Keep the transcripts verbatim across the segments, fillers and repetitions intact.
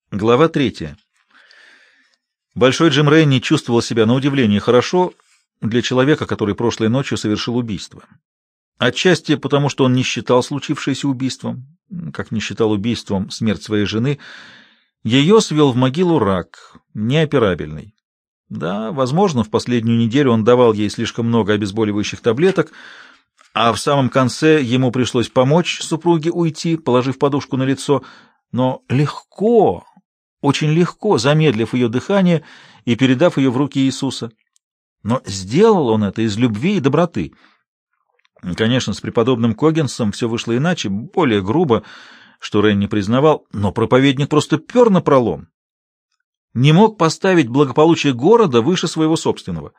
Глава третья. Большой Джим Ренни чувствовал себя на удивление хорошо для человека, который прошлой ночью совершил убийство. Отчасти потому, что он не считал случившееся убийством, как не считал убийством смерть своей жены. Ее свел в могилу рак, неоперабельный. Да, возможно, в последнюю неделю он давал ей слишком много обезболивающих таблеток, а в самом конце ему пришлось помочь супруге уйти, положив подушку на лицо, но легко, очень легко, замедлив ее дыхание и передав ее в руки Иисуса. Но сделал он это из любви и доброты. Конечно, с преподобным Когенсом все вышло иначе, более грубо, что Ренни признавал, но проповедник просто пер напролом. Не мог поставить благополучие города выше своего собственного.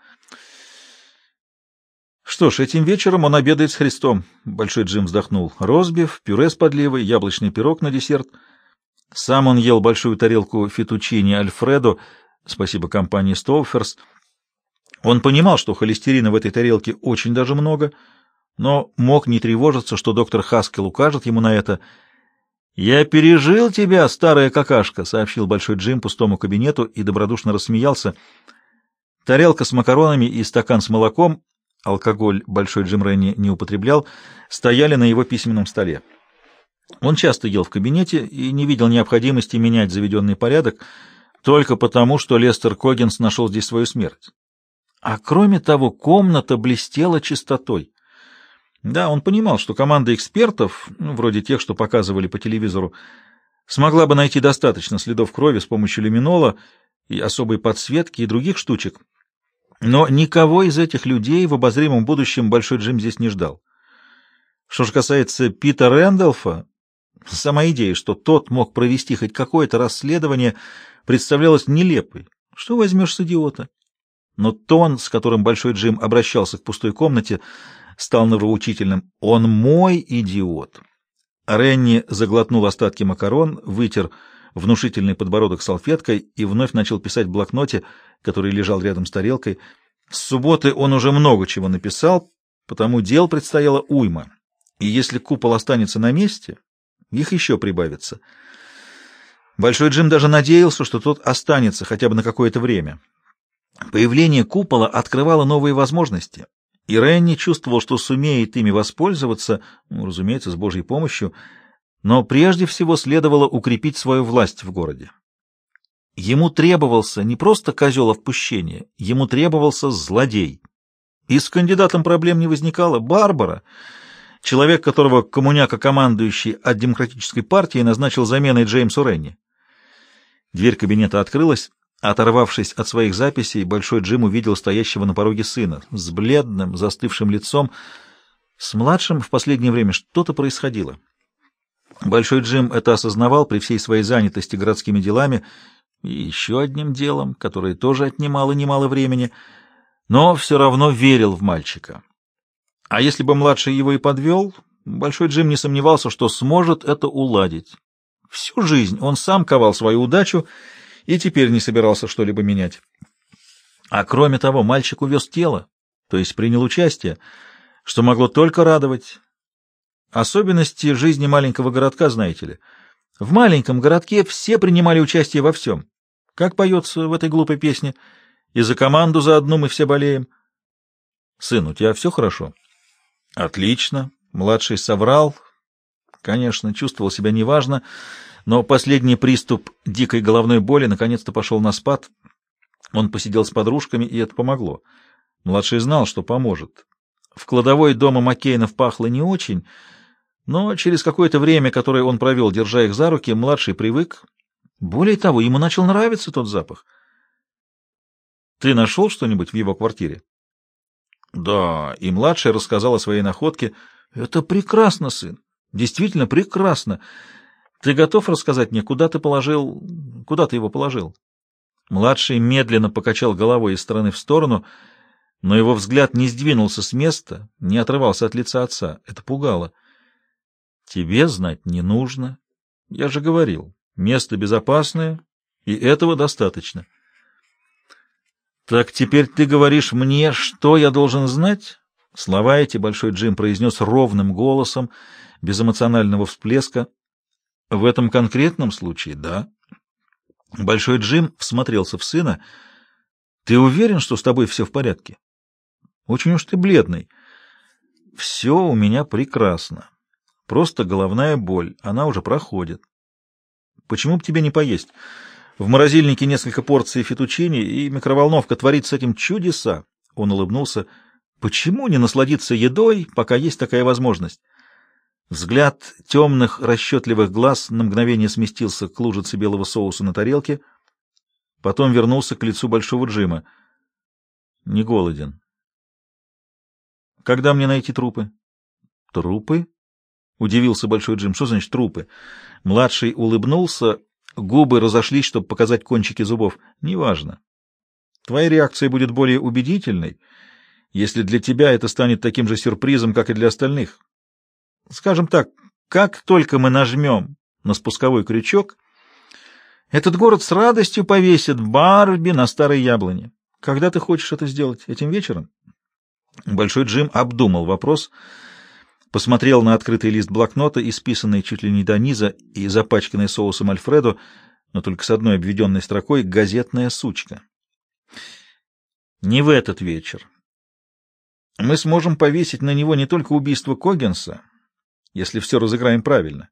Что ж, этим вечером он обедает с Христом. Большой Джим вздохнул. Ростбиф, пюре с подливой, яблочный пирог на десерт. Сам он ел большую тарелку фетучини Альфредо, спасибо компании Стоуферс. Он понимал, что холестерина в этой тарелке очень даже много, но мог не тревожиться, что доктор Хаскел укажет ему на это. «Я пережил тебя, старая какашка», — сообщил Большой Джим пустому кабинету и добродушно рассмеялся. Тарелка с макаронами и стакан с молоком, алкоголь Большой Джим Ренни не употреблял, стояли на его письменном столе. Он часто ел в кабинете и не видел необходимости менять заведенный порядок только потому, что Лестер Когенс нашел здесь свою смерть. А кроме того, комната блестела чистотой. Да, он понимал, что команда экспертов, ну, вроде тех, что показывали по телевизору, смогла бы найти достаточно следов крови с помощью люминола и особой подсветки и других штучек. Но никого из этих людей в обозримом будущем Большой Джим здесь не ждал. Что же касается Пита Рэндалфа, сама идея, что тот мог провести хоть какое-то расследование, представлялась нелепой. Что возьмешь с идиота? Но тон, с которым Большой Джим обращался к пустой комнате, стал нравоучительным. «Он мой идиот». Ренни заглотнул остатки макарон, вытер внушительный подбородок салфеткой и вновь начал писать в блокноте, который лежал рядом с тарелкой. С субботы он уже много чего написал, потому дел предстояло уйма. И если купол останется на месте, их еще прибавится. Большой Джим даже надеялся, что тот останется хотя бы на какое-то время. Появление купола открывало новые возможности, и Ренни чувствовал, что сумеет ими воспользоваться, ну, разумеется, с Божьей помощью, но прежде всего следовало укрепить свою власть в городе. Ему требовался не просто козел отпущения, ему требовался злодей. И с кандидатом проблем не возникало. Барбара, человек, которого коммуняка-командующий от Демократической партии назначил заменой Джеймсу Ренни. Дверь кабинета открылась. Оторвавшись от своих записей, Большой Джим увидел стоящего на пороге сына с бледным, застывшим лицом. С младшим в последнее время что-то происходило. Большой Джим это осознавал при всей своей занятости городскими делами и еще одним делом, которое тоже отнимало немало времени, но все равно верил в мальчика. А если бы младший его и подвел, Большой Джим не сомневался, что сможет это уладить. Всю жизнь он сам ковал свою удачу и теперь не собирался что-либо менять. А кроме того, мальчик увез тело, то есть принял участие, что могло только радовать. Особенности жизни маленького городка, знаете ли. В маленьком городке все принимали участие во всем. Как поется в этой глупой песне: «И за команду за одну мы все болеем». «Сын, у тебя все хорошо?» «Отлично». Младший соврал. Конечно, чувствовал себя неважно, но последний приступ дикой головной боли наконец-то пошел на спад. Он посидел с подружками, и это помогло. Младший знал, что поможет. В кладовой дома Маккейнов пахло не очень, но через какое-то время, которое он провел, держа их за руки, младший привык. Более того, ему начал нравиться тот запах. «Ты нашел что-нибудь в его квартире?» «Да», и младший рассказал о своей находке. «Это прекрасно, сын, действительно прекрасно. Ты готов рассказать мне, куда ты положил... Куда ты его положил?» Младший медленно покачал головой из стороны в сторону, но его взгляд не сдвинулся с места, не отрывался от лица отца. Это пугало. «Тебе знать не нужно. Я же говорил, место безопасное, и этого достаточно». «Так теперь ты говоришь мне, что я должен знать?» Слова эти Большой Джим произнес ровным голосом, без эмоционального всплеска. «В этом конкретном случае, да». Большой Джим всмотрелся в сына. «Ты уверен, что с тобой все в порядке? Очень уж ты бледный». «Все у меня прекрасно. Просто головная боль. Она уже проходит. Почему бы тебе не поесть? В морозильнике несколько порций фетучини, и микроволновка творит с этим чудеса». Он улыбнулся. «Почему не насладиться едой, пока есть такая возможность?» Взгляд темных, расчетливых глаз на мгновение сместился к лужице белого соуса на тарелке, потом вернулся к лицу Большого Джима. «Не голоден. Когда мне найти трупы?» «Трупы?» — удивился Большой Джим. «Что значит трупы?» Младший улыбнулся, губы разошлись, чтобы показать кончики зубов. «Неважно. Твоя реакция будет более убедительной, если для тебя это станет таким же сюрпризом, как и для остальных. Скажем так, как только мы нажмем на спусковой крючок, этот город с радостью повесит Барби на старой яблоне. Когда ты хочешь это сделать? Этим вечером?» Большой Джим обдумал вопрос, посмотрел на открытый лист блокнота, исписанный чуть ли не до низа и запачканный соусом Альфредо, но только с одной обведенной строкой «газетная сучка». «Не в этот вечер. Мы сможем повесить на него не только убийство Когенса, если все разыграем правильно.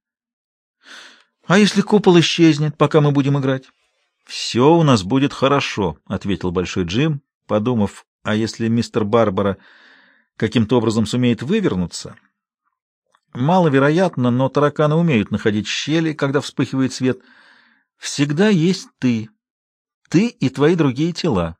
А если купол исчезнет, пока мы будем играть?» «Все у нас будет хорошо», — ответил Большой Джим, подумав, а если мистер Барбара каким-то образом сумеет вывернуться? Маловероятно, но тараканы умеют находить щели, когда вспыхивает свет. Всегда есть ты. Ты и твои другие тела.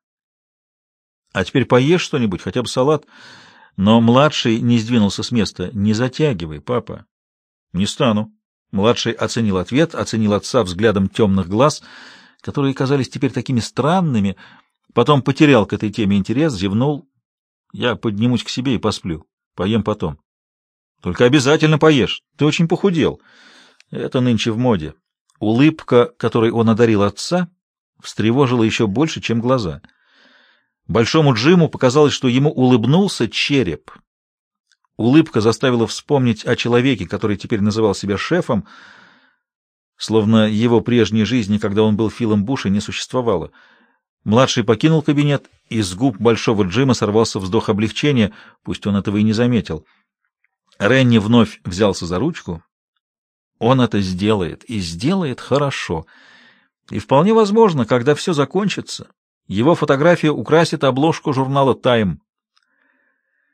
А теперь поешь что-нибудь, хотя бы салат. Но младший не сдвинулся с места. «Не затягивай, папа». «Не стану». Младший оценил ответ, оценил отца взглядом темных глаз, которые казались теперь такими странными, потом потерял к этой теме интерес, зевнул. «Я поднимусь к себе и посплю. Поем потом». «Только обязательно поешь. Ты очень похудел». Это нынче в моде. Улыбка, которой он одарил отца, встревожила еще больше, чем глаза. Большому Джиму показалось, что ему улыбнулся череп. Улыбка заставила вспомнить о человеке, который теперь называл себя шефом, словно его прежней жизни, когда он был Филом Буша, не существовало. Младший покинул кабинет, и с губ Большого Джима сорвался вздох облегчения, пусть он этого и не заметил. Ренни вновь взялся за ручку. Он это сделает, и сделает хорошо. И вполне возможно, когда все закончится, его фотография украсит обложку журнала «Тайм».